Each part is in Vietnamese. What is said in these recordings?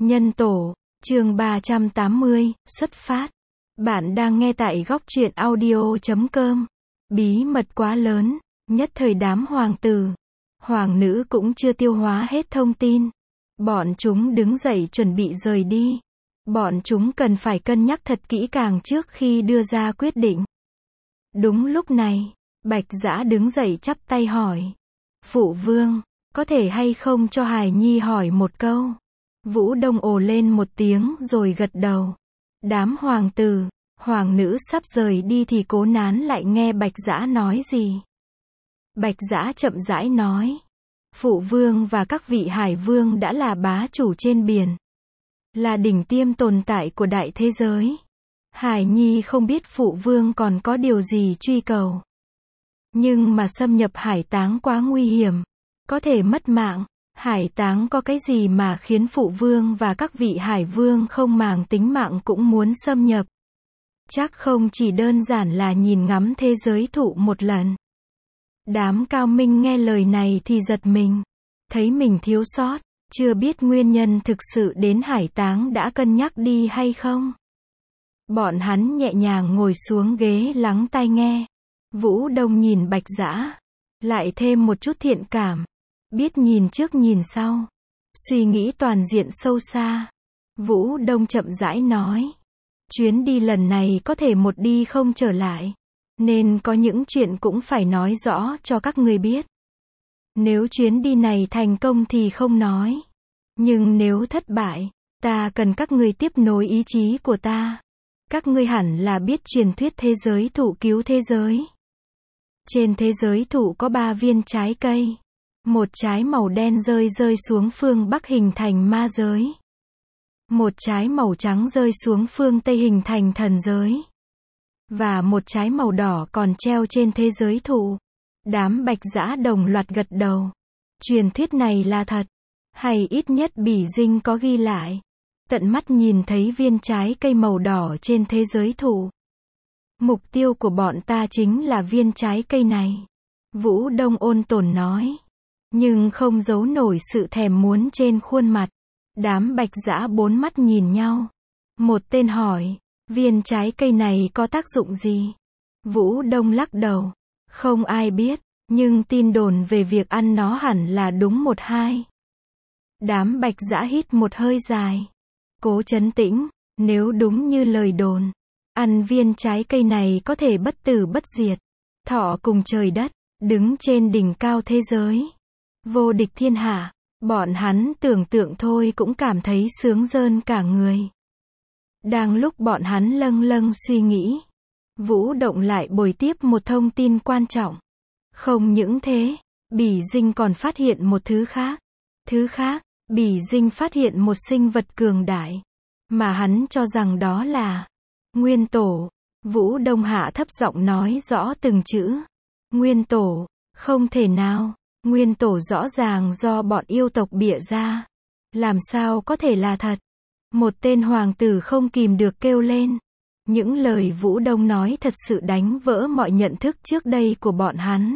Nhân tổ, chương 380, xuất phát. Bạn đang nghe tại góc truyện audio.com. Bí mật quá lớn, nhất thời đám hoàng tử, hoàng nữ cũng chưa tiêu hóa hết thông tin. Bọn chúng đứng dậy chuẩn bị rời đi. Bọn chúng cần phải cân nhắc thật kỹ càng trước khi đưa ra quyết định. Đúng lúc này, Bạch Dã đứng dậy chắp tay hỏi. Phụ vương, có thể hay không cho Hải Nhi hỏi một câu? Vũ Đông ồ lên một tiếng rồi gật đầu. Đám hoàng tử, hoàng nữ sắp rời đi thì Cố Nán lại nghe Bạch Dã nói gì. Bạch Dã chậm rãi nói. Phụ vương và các vị hải vương đã là bá chủ trên biển. Là đỉnh tiêm tồn tại của đại thế giới. Hải Nhi không biết phụ vương còn có điều gì truy cầu. Nhưng mà xâm nhập hải táng quá nguy hiểm. Có thể mất mạng. Hải táng có cái gì mà khiến phụ vương và các vị hải vương không màng tính mạng cũng muốn xâm nhập. Chắc không chỉ đơn giản là nhìn ngắm thế giới thụ một lần. Đám cao minh nghe lời này thì giật mình. Thấy mình thiếu sót. Chưa biết nguyên nhân thực sự đến hải táng đã cân nhắc đi hay không. Bọn hắn nhẹ nhàng ngồi xuống ghế lắng tai nghe. Vũ Đông nhìn Bạch Dã. Lại thêm một chút thiện cảm. Biết nhìn trước nhìn sau. Suy nghĩ toàn diện sâu xa. Vũ Đông chậm rãi nói. Chuyến đi lần này có thể một đi không trở lại. Nên có những chuyện cũng phải nói rõ cho các người biết. Nếu chuyến đi này thành công thì không nói. Nhưng nếu thất bại, ta cần các người tiếp nối ý chí của ta. Các ngươi hẳn là biết truyền thuyết thế giới thụ cứu thế giới. Trên thế giới thụ có 3 viên trái cây. Một trái màu đen rơi xuống phương Bắc hình thành ma giới. Một trái màu trắng rơi xuống phương Tây hình thành thần giới. Và một trái màu đỏ còn treo trên thế giới thụ. Đám Bạch Dã đồng loạt gật đầu. Truyền thuyết này là thật. Hay ít nhất Bỉ Dinh có ghi lại. Tận mắt nhìn thấy viên trái cây màu đỏ trên thế giới thụ. Mục tiêu của bọn ta chính là viên trái cây này. Vũ Đông ôn tồn nói. Nhưng không giấu nổi sự thèm muốn trên khuôn mặt. Đám Bạch Dã bốn mắt nhìn nhau. Một tên hỏi. Viên trái cây này có tác dụng gì? Vũ Đông lắc đầu. Không ai biết. Nhưng tin đồn về việc ăn nó hẳn là đúng 1-2. Đám Bạch Dã hít một hơi dài. Cố trấn tĩnh. Nếu đúng như lời đồn. Ăn viên trái cây này có thể bất tử bất diệt. Thọ cùng trời đất. Đứng trên đỉnh cao thế giới. Vô địch thiên hạ. Bọn hắn tưởng tượng thôi cũng cảm thấy sướng rơn cả người. Đang lúc bọn hắn lâng lâng suy nghĩ. Vũ Động lại bồi tiếp một thông tin quan trọng. Không những thế, Bỉ Dinh còn phát hiện một thứ khác. Thứ khác, Bỉ Dinh phát hiện một sinh vật cường đại. Mà hắn cho rằng đó là Nguyên Tổ. Vũ Đông hạ thấp giọng nói rõ từng chữ. Nguyên Tổ, không thể nào. Nguyên Tổ rõ ràng do bọn yêu tộc bịa ra. Làm sao có thể là thật? Một tên hoàng tử không kìm được kêu lên. Những lời Vũ Đông nói thật sự đánh vỡ mọi nhận thức trước đây của bọn hắn.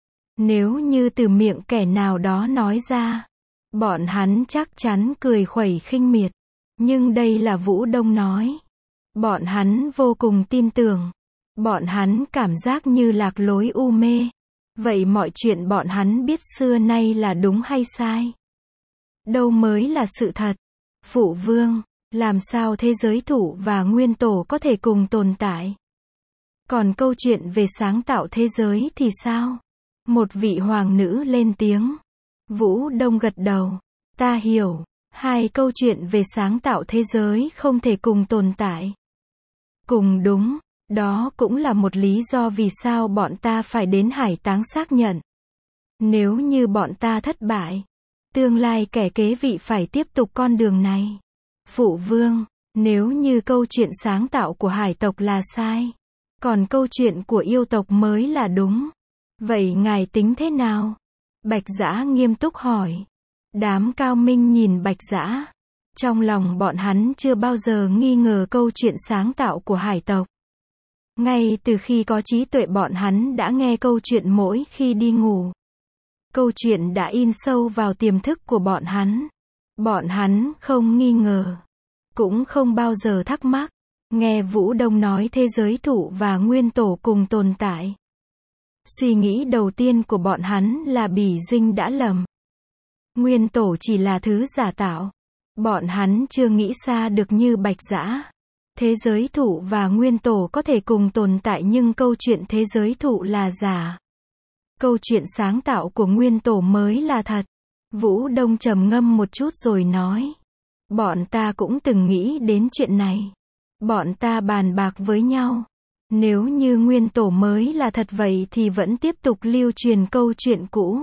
Nếu như từ miệng kẻ nào đó nói ra, bọn hắn chắc chắn cười khuẩy khinh miệt. Nhưng đây là Vũ Đông nói. Bọn hắn vô cùng tin tưởng. Bọn hắn cảm giác như lạc lối u mê. Vậy mọi chuyện bọn hắn biết xưa nay là đúng hay sai? Đâu mới là sự thật? Phụ vương, làm sao thế giới thụ và Nguyên Tổ có thể cùng tồn tại? Còn câu chuyện về sáng tạo thế giới thì sao? Một vị hoàng nữ lên tiếng. Vũ Đông gật đầu. Ta hiểu. Hai câu chuyện về sáng tạo thế giới không thể cùng tồn tại. Cùng đúng. Đó cũng là một lý do vì sao bọn ta phải đến hải táng xác nhận. Nếu như bọn ta thất bại, tương lai kẻ kế vị phải tiếp tục con đường này. Phụ vương, nếu như câu chuyện sáng tạo của hải tộc là sai, còn câu chuyện của yêu tộc mới là đúng, vậy ngài tính thế nào? Bạch Dã nghiêm túc hỏi. Đám cao minh nhìn Bạch Dã. Trong lòng bọn hắn chưa bao giờ nghi ngờ câu chuyện sáng tạo của hải tộc. Ngay từ khi có trí tuệ bọn hắn đã nghe câu chuyện mỗi khi đi ngủ. Câu chuyện đã in sâu vào tiềm thức của bọn hắn. Bọn hắn không nghi ngờ, cũng không bao giờ thắc mắc. Nghe Vũ Đông nói thế giới thụ và nguyên tổ cùng tồn tại. Suy nghĩ đầu tiên của bọn hắn là Bỉ Dinh đã lầm. Nguyên tổ chỉ là thứ giả tạo. Bọn hắn chưa nghĩ xa được như Bạch Dã. Thế giới thụ và nguyên tổ có thể cùng tồn tại nhưng câu chuyện thế giới thụ là giả. Câu chuyện sáng tạo của nguyên tổ mới là thật. Vũ Đông trầm ngâm một chút rồi nói. Bọn ta cũng từng nghĩ đến chuyện này. Bọn ta bàn bạc với nhau. Nếu như nguyên tổ mới là thật vậy thì vẫn tiếp tục lưu truyền câu chuyện cũ.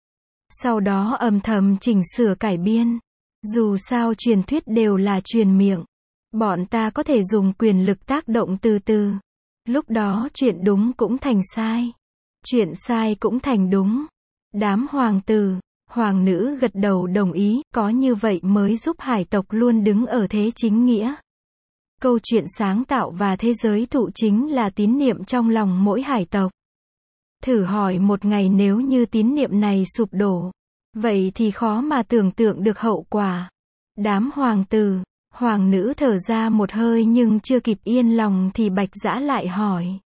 Sau đó âm thầm chỉnh sửa cải biên. Dù sao truyền thuyết đều là truyền miệng. Bọn ta có thể dùng quyền lực tác động từ từ. Lúc đó chuyện đúng cũng thành sai. Chuyện sai cũng thành đúng. Đám hoàng tử, hoàng nữ gật đầu đồng ý, có như vậy mới giúp hải tộc luôn đứng ở thế chính nghĩa. Câu chuyện sáng tạo và thế giới thụ chính là tín niệm trong lòng mỗi hải tộc. Thử hỏi một ngày nếu như tín niệm này sụp đổ, vậy thì khó mà tưởng tượng được hậu quả. Đám hoàng tử, hoàng nữ thở ra một hơi nhưng chưa kịp yên lòng thì Bạch Dã lại hỏi.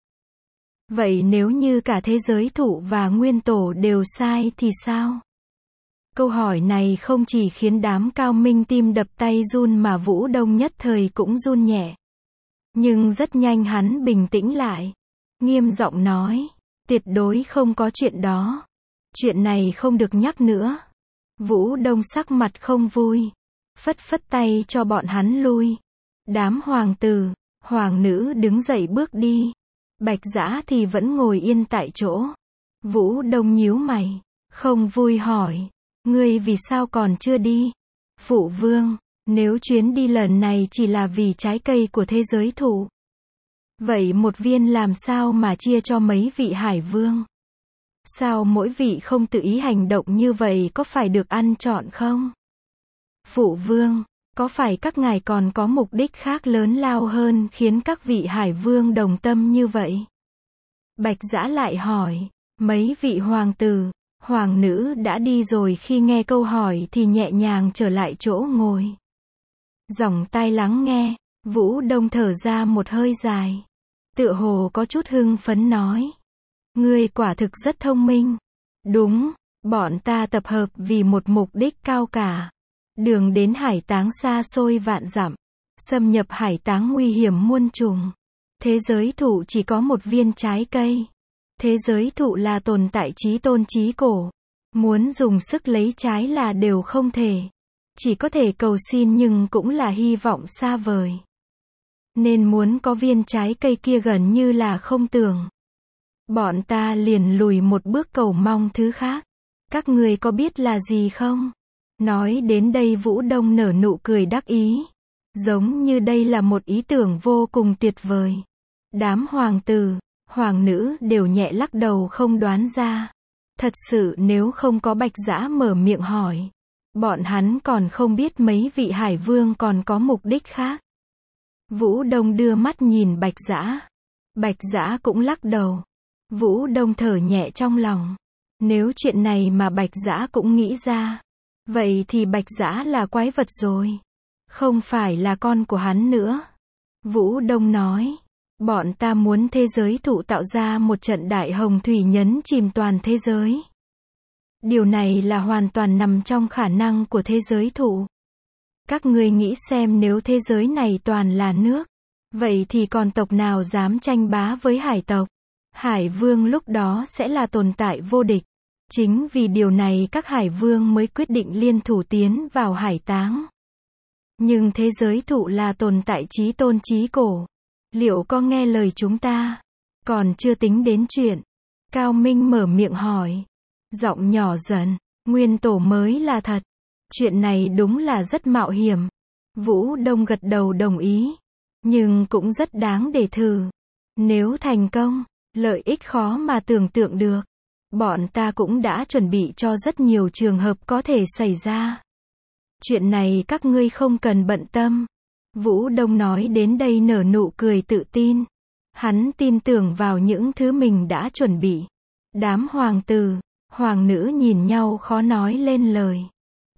Vậy nếu như cả thế giới thụ và nguyên tổ đều sai thì sao? Câu hỏi này không chỉ khiến đám cao minh tim đập tay run mà Vũ Đông nhất thời cũng run nhẹ. Nhưng rất nhanh hắn bình tĩnh lại. Nghiêm giọng nói. Tuyệt đối không có chuyện đó. Chuyện này không được nhắc nữa. Vũ Đông sắc mặt không vui. Phất phất tay cho bọn hắn lui. Đám hoàng tử, hoàng nữ đứng dậy bước đi. Bạch Dã thì vẫn ngồi yên tại chỗ. Vũ Đông nhíu mày. Không vui hỏi. Ngươi vì sao còn chưa đi? Phụ vương, nếu chuyến đi lần này chỉ là vì trái cây của thế giới thụ. Vậy một viên làm sao mà chia cho mấy vị hải vương? Sao mỗi vị không tự ý hành động như vậy có phải được ăn trọn không? Phụ vương, có phải các ngài còn có mục đích khác lớn lao hơn khiến các vị hải vương đồng tâm như vậy? Bạch Dã lại hỏi, mấy vị hoàng tử, hoàng nữ đã đi rồi khi nghe câu hỏi thì nhẹ nhàng trở lại chỗ ngồi. Dòng tai lắng nghe, Vũ Đông thở ra một hơi dài. Tựa hồ có chút hưng phấn nói. Ngươi quả thực rất thông minh. Đúng, bọn ta tập hợp vì một mục đích cao cả. Đường đến hải táng xa xôi vạn dặm. Xâm nhập hải táng nguy hiểm muôn trùng. Thế giới thụ chỉ có một viên trái cây. Thế giới thụ là tồn tại chí tôn chí cổ. Muốn dùng sức lấy trái là đều không thể. Chỉ có thể cầu xin nhưng cũng là hy vọng xa vời. Nên muốn có viên trái cây kia gần như là không tưởng. Bọn ta liền lùi một bước cầu mong thứ khác. Các người có biết là gì không? Nói đến đây Vũ Đông nở nụ cười đắc ý. Giống như đây là một ý tưởng vô cùng tuyệt vời. Đám hoàng tử, hoàng nữ đều nhẹ lắc đầu không đoán ra. Thật sự nếu không có Bạch Dã mở miệng hỏi. Bọn hắn còn không biết mấy vị hải vương còn có mục đích khác. Vũ Đông đưa mắt nhìn Bạch Dã. Bạch Dã cũng lắc đầu. Vũ Đông thở nhẹ trong lòng. Nếu chuyện này mà Bạch Dã cũng nghĩ ra. Vậy thì Bạch Dã là quái vật rồi. Không phải là con của hắn nữa. Vũ Đông nói. Bọn ta muốn thế giới thụ tạo ra một trận đại hồng thủy nhấn chìm toàn thế giới. Điều này là hoàn toàn nằm trong khả năng của thế giới thụ. Các ngươi nghĩ xem nếu thế giới này toàn là nước. Vậy thì còn tộc nào dám tranh bá với hải tộc? Hải vương lúc đó sẽ là tồn tại vô địch. Chính vì điều này các hải vương mới quyết định liên thủ tiến vào hải táng. Nhưng thế giới thụ là tồn tại chí tôn chí cổ. Liệu có nghe lời chúng ta? Còn chưa tính đến chuyện. Cao Minh mở miệng hỏi. Giọng nhỏ dần. Nguyên tổ mới là thật. Chuyện này đúng là rất mạo hiểm. Vũ Đông gật đầu đồng ý. Nhưng cũng rất đáng để thử. Nếu thành công, lợi ích khó mà tưởng tượng được. Bọn ta cũng đã chuẩn bị cho rất nhiều trường hợp có thể xảy ra. Chuyện này các ngươi không cần bận tâm. Vũ Đông nói đến đây nở nụ cười tự tin. Hắn tin tưởng vào những thứ mình đã chuẩn bị. Đám hoàng tử, hoàng nữ nhìn nhau khó nói lên lời.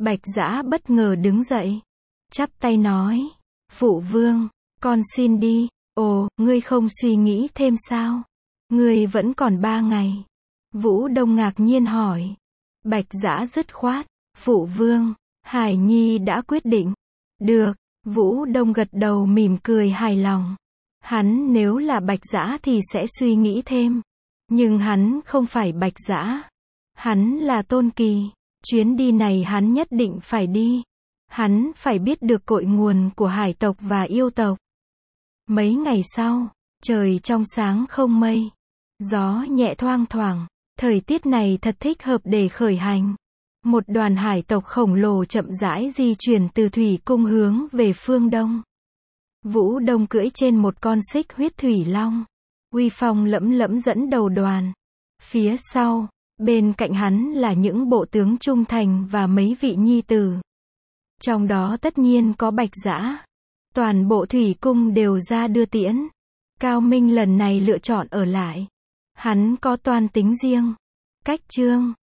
Bạch Dã bất ngờ đứng dậy, chắp tay nói, phụ vương, con xin đi. Ồ, ngươi không suy nghĩ thêm sao? Ngươi vẫn còn 3 ngày. Vũ Đông ngạc nhiên hỏi. Bạch Dã dứt khoát, phụ vương, Hải Nhi đã quyết định. Được, Vũ Đông gật đầu mỉm cười hài lòng. Hắn nếu là Bạch Dã thì sẽ suy nghĩ thêm. Nhưng hắn không phải Bạch Dã. Hắn là Tôn Kỳ. Chuyến đi này hắn nhất định phải đi. Hắn phải biết được cội nguồn của hải tộc và yêu tộc. Mấy ngày sau, trời trong sáng không mây. Gió nhẹ thoang thoảng. Thời tiết này thật thích hợp để khởi hành. Một đoàn hải tộc khổng lồ chậm rãi di chuyển từ thủy cung hướng về phương đông. Vũ Đông cưỡi trên một con xích huyết thủy long. Uy phong lẫm lẫm dẫn đầu đoàn. Phía sau, bên cạnh hắn là những bộ tướng trung thành và mấy vị nhi tử. Trong đó tất nhiên có Bạch Dã. Toàn bộ thủy cung đều ra đưa tiễn. Cao Minh lần này lựa chọn ở lại. Hắn có toan tính riêng. Cách chương